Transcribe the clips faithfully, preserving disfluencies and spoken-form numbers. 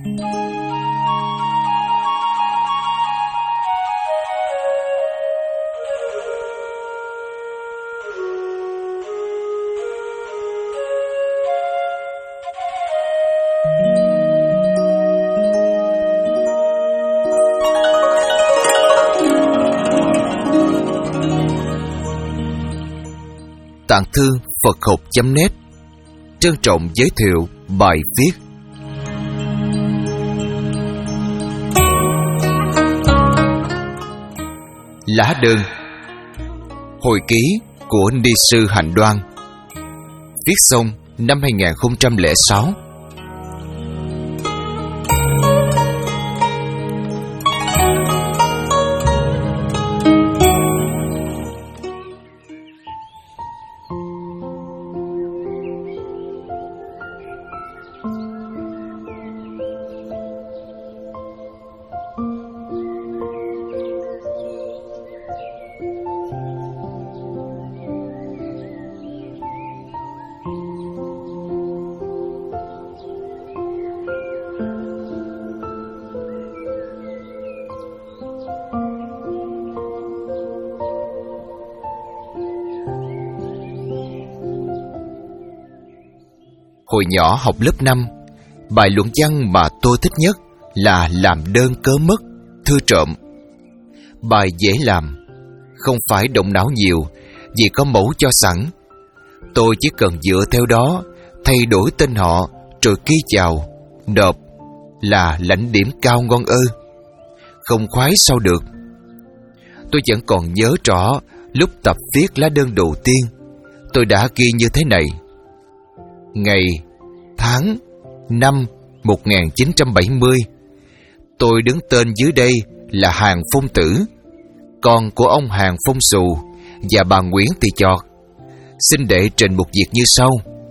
Tạng thư Phật học chấm net trân trọng giới thiệu bài viết Lá đơn, hồi ký của Ni sư Hạnh Đoan, viết xong năm hai nghìn không trăm lẻ sáu. Hồi nhỏ học lớp năm, bài luận văn mà tôi thích nhất là làm đơn cớ mất, thư trộm. Bài dễ làm, không phải động não nhiều vì có mẫu cho sẵn. Tôi chỉ cần dựa theo đó, thay đổi tên họ rồi ký chào, nộp là lãnh điểm cao ngon ơ. Không khoái sao được. Tôi vẫn còn nhớ rõ lúc tập viết lá đơn đầu tiên, tôi đã ghi như thế này: ngày, tháng, năm một nghìn chín trăm bảy mươi. Tôi đứng tên dưới đây là Hàng Phong Tử, con của ông Hàng Phong Xù và bà Nguyễn Thị Chọt. Xin đệ trình một việc như sau.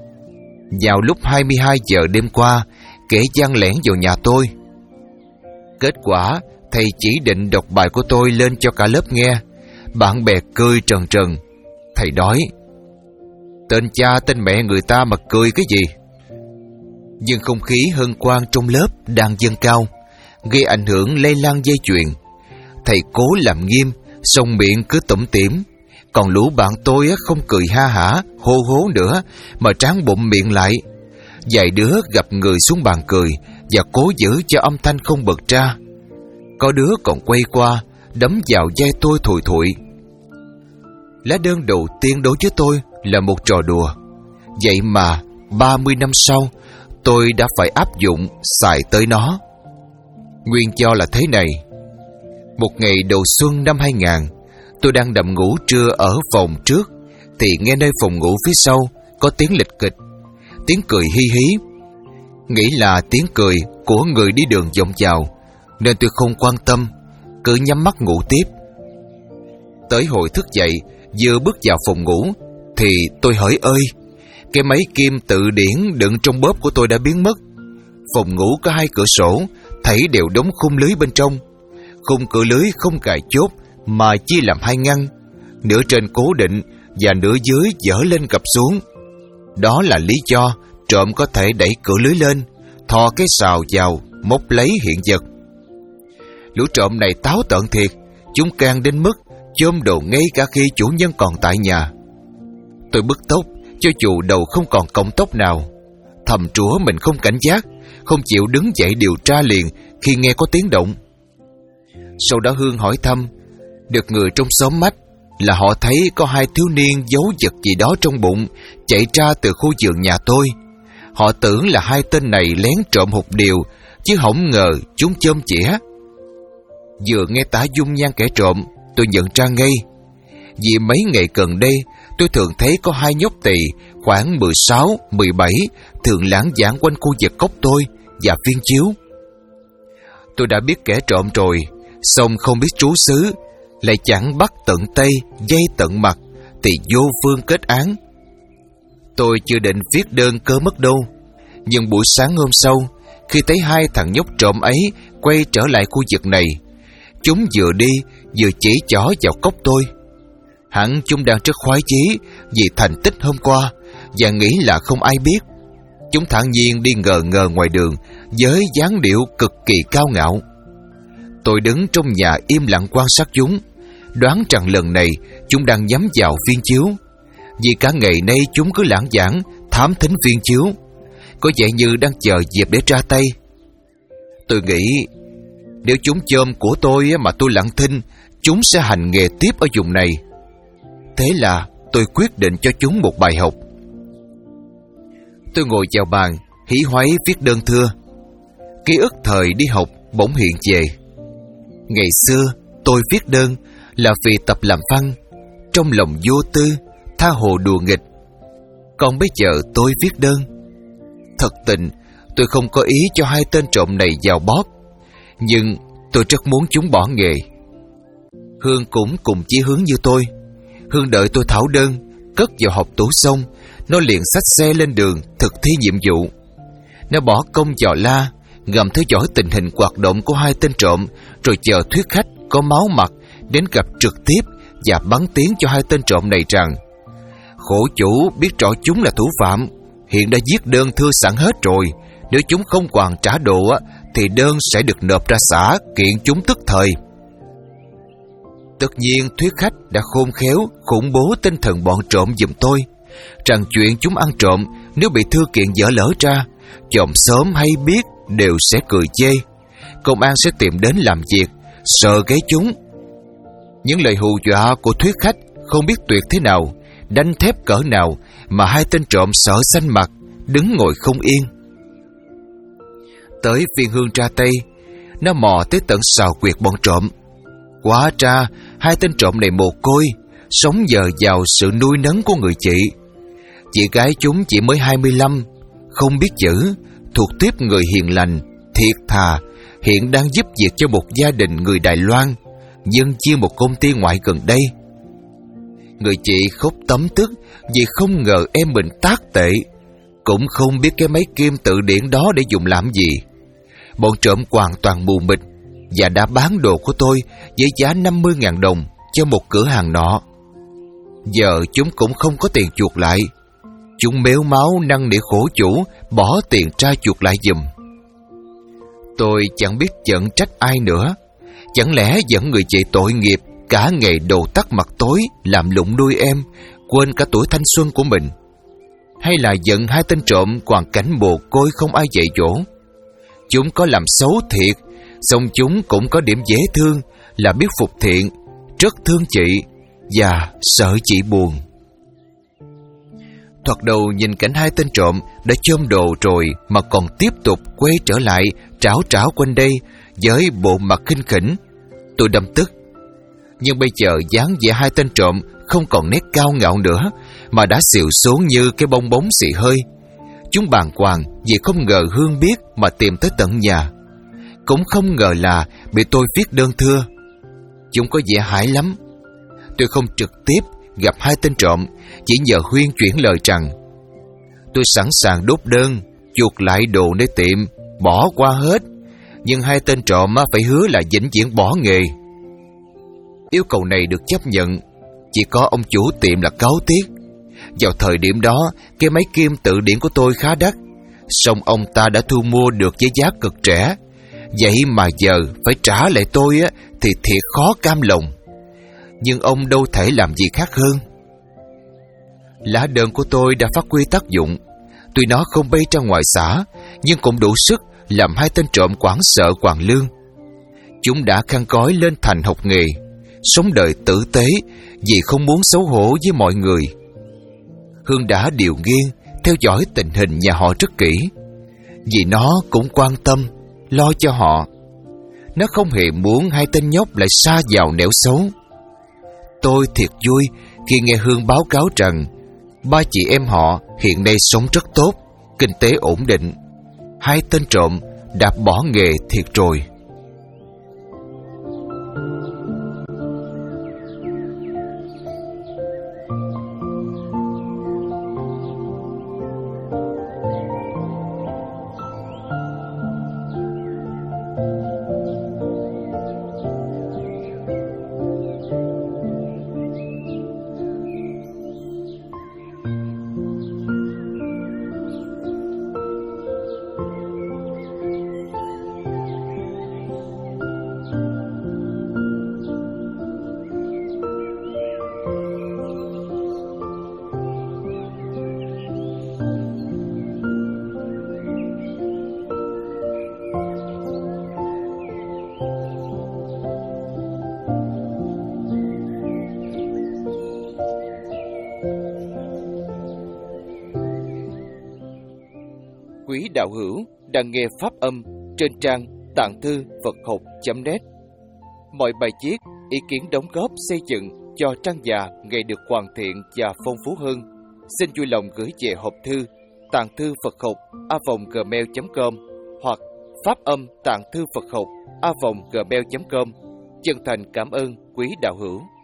Vào lúc hai mươi hai giờ đêm qua, kẻ gian lẻn vào nhà tôi. Kết quả, thầy chỉ định đọc bài của tôi lên cho cả lớp nghe. Bạn bè cười trần trần. Thầy nói: tên cha tên mẹ người ta mà cười cái gì? Nhưng không khí hân hoan trong lớp đang dâng cao, gây ảnh hưởng lây lan dây chuyền. Thầy cố làm nghiêm, song miệng cứ tủm tỉm. Còn lũ bạn tôi không cười ha hả, hô hố nữa, mà tráng bụng miệng lại. Vài đứa gặp người xuống bàn cười và cố giữ cho âm thanh không bật ra. Có đứa còn quay qua đấm vào vai tôi thùi thụi. Lá đơn đầu tiên đối với tôi là một trò đùa. Vậy mà ba mươi năm sau, tôi đã phải áp dụng xài tới nó. Nguyên do là thế này. Một ngày đầu xuân năm hai nghìn, tôi đang nằm ngủ trưa ở phòng trước, thì nghe nơi phòng ngủ phía sau có tiếng lịch kịch, tiếng cười hi hí. Nghĩ là tiếng cười của người đi đường vọng vào, nên tôi không quan tâm, cứ nhắm mắt ngủ tiếp. Tới hồi thức dậy, vừa bước vào phòng ngủ thì tôi hỡi ơi, cái máy kim tự điển đựng trong bóp của tôi đã biến mất. Phòng ngủ có hai cửa sổ, thảy đều đóng khung lưới bên trong. Khung cửa lưới không cài chốt mà chia làm hai ngăn, nửa trên cố định và nửa dưới dở lên gập xuống. Đó là lý do trộm có thể đẩy cửa lưới lên, thò cái sào vào, móc lấy hiện vật. Lũ trộm này táo tợn thiệt, chúng can đến mức chôm đồ ngay cả khi chủ nhân còn tại nhà. Tôi bứt tốc, cho dù đầu không còn cọng tóc nào. Thầm trủa mình không cảnh giác, không chịu đứng dậy điều tra liền khi nghe có tiếng động. Sau đó Hương hỏi thăm, được người trong xóm mách là họ thấy có hai thiếu niên giấu vật gì đó trong bụng chạy ra từ khu vườn nhà tôi. Họ tưởng là hai tên này lén trộm hột điều, chứ không ngờ chúng chôm chĩa. Vừa nghe tả dung nhan kẻ trộm, tôi nhận ra ngay. Vì mấy ngày gần đây, tôi thường thấy có hai nhóc tỳ khoảng mười sáu, mười bảy thường lãng vãng quanh khu vực cốc tôi và viên chiếu. Tôi đã biết kẻ trộm rồi, song không biết trú xứ, lại chẳng bắt tận tay, dây tận mặt, thì vô phương kết án. Tôi chưa định viết đơn cớ mất đâu, nhưng buổi sáng hôm sau, khi thấy hai thằng nhóc trộm ấy quay trở lại khu vực này, chúng vừa đi vừa chỉ chỏ vào cốc tôi. Hẳn chúng đang rất khoái chí vì thành tích hôm qua và nghĩ là không ai biết. Chúng thản nhiên đi ngờ ngờ ngoài đường với dáng điệu cực kỳ cao ngạo. Tôi đứng trong nhà im lặng quan sát chúng, đoán rằng lần này chúng đang nhắm vào viên chiếu, vì cả ngày nay chúng cứ lãng vảng thám thính viên chiếu, có vẻ như đang chờ dịp để ra tay. Tôi nghĩ nếu chúng chôm của tôi mà tôi lặng thinh, chúng sẽ hành nghề tiếp ở vùng này. Thế là tôi quyết định cho chúng một bài học. Tôi ngồi vào bàn, hí hoáy viết đơn thưa. Ký ức thời đi học bỗng hiện về. Ngày xưa tôi viết đơn là vì tập làm văn, trong lòng vô tư, tha hồ đùa nghịch. Còn bây giờ tôi viết đơn. Thật tình tôi không có ý cho hai tên trộm này vào bóp, nhưng tôi rất muốn chúng bỏ nghề. Hương cũng cùng chí hướng như tôi. Hương đợi tôi thảo đơn, cất vào hộp tủ xong, nó liền xách xe lên đường thực thi nhiệm vụ. Nó bỏ công dò la, ngầm theo dõi tình hình hoạt động của hai tên trộm, rồi chờ thuyết khách có máu mặt đến gặp trực tiếp và bắn tiếng cho hai tên trộm này rằng khổ chủ biết rõ chúng là thủ phạm, hiện đã viết đơn thưa sẵn hết rồi. Nếu chúng không hoàn trả đồ thì đơn sẽ được nộp ra xã kiện chúng tức thời. Tất nhiên thuyết khách đã khôn khéo khủng bố tinh thần bọn trộm giùm tôi, rằng chuyện chúng ăn trộm nếu bị thư kiện dở lỡ ra, chòm xóm hay biết đều sẽ cười chê, công an sẽ tìm đến làm việc, sợ gáy chúng. Những lời hù dọa của thuyết khách không biết tuyệt thế nào, đanh thép cỡ nào mà hai tên trộm sợ xanh mặt, đứng ngồi không yên. Tới phiên Hương ra tay, nó mò tới tận sào quyệt bọn trộm. Quá ra hai tên trộm này mồ côi, sống nhờ vào sự nuôi nấng của người chị. Chị gái chúng chỉ mới hai mươi lăm, không biết chữ, thuộc tiếp người hiền lành, thiệt thà, hiện đang giúp việc cho một gia đình người Đài Loan, nhân chia một công ty ngoại gần đây. Người chị khóc tấm tức vì không ngờ em mình tác tệ, cũng không biết cái máy kim tự điển đó để dùng làm gì. Bọn trộm hoàn toàn mù mịt và đã bán đồ của tôi với giá năm mươi ngàn đồng cho một cửa hàng nọ. Giờ chúng cũng không có tiền chuộc lại. Chúng mếu máu năn nỉ khổ chủ bỏ tiền ra chuộc lại giùm. Tôi chẳng biết giận trách ai nữa. Chẳng lẽ giận người chị tội nghiệp cả ngày đầu tắt mặt tối làm lụng nuôi em, quên cả tuổi thanh xuân của mình? Hay là giận hai tên trộm hoàn cảnh mồ côi không ai dạy dỗ? Chúng có làm xấu thiệt, song chúng cũng có điểm dễ thương là biết phục thiện, rất thương chị và sợ chị buồn. Thoạt đầu nhìn cảnh hai tên trộm đã chôm đồ rồi mà còn tiếp tục quay trở lại trảo trảo quanh đây với bộ mặt khinh khỉnh, tôi đâm tức. Nhưng bây giờ dáng vẻ hai tên trộm không còn nét cao ngạo nữa, mà đã xìu xuống như cái bong bóng xì hơi. Chúng bàng hoàng vì không ngờ Hương biết mà tìm tới tận nhà, cũng không ngờ là bị tôi viết đơn thưa. Chúng có vẻ hãi lắm. Tôi không trực tiếp gặp hai tên trộm, chỉ nhờ Huyên chuyển lời rằng tôi sẵn sàng đốt đơn, chuộc lại đồ nơi tiệm, bỏ qua hết, nhưng hai tên trộm phải hứa là vĩnh viễn bỏ nghề. Yêu cầu này được chấp nhận, chỉ có ông chủ tiệm là cáu tiếc. Vào thời điểm đó, cái máy kim tự điển của tôi khá đắt, song ông ta đã thu mua được với giá cực rẻ. Vậy mà giờ phải trả lại tôi á, thì thiệt khó cam lòng. Nhưng ông đâu thể làm gì khác hơn. Lá đơn của tôi đã phát huy tác dụng. Tuy nó không bay ra ngoài xã, nhưng cũng đủ sức làm hai tên trộm hoảng sợ hoàn lương. Chúng đã khăn gói lên thành học nghề, sống đời tử tế vì không muốn xấu hổ với mọi người. Hương đã điều nghiên theo dõi tình hình nhà họ rất kỹ, vì nó cũng quan tâm lo cho họ. Nó không hề muốn hai tên nhóc lại sa vào nẻo xấu. Tôi thiệt vui khi nghe Hương báo cáo rằng ba chị em họ hiện nay sống rất tốt, kinh tế ổn định. Hai tên trộm đã bỏ nghề thiệt rồi. đạo hữu đang nghe pháp âm trên trang tạng thư Phật học chấm net. Mọi bài viết, ý kiến đóng góp xây dựng cho trang già ngày được hoàn thiện và phong phú hơn, xin vui lòng gửi về hộp thư tạng thư Phật học a vòng gmail chấm com hoặc pháp âm tạng thư Phật học a vòng gmail chấm com. Chân thành cảm ơn quý đạo hữu.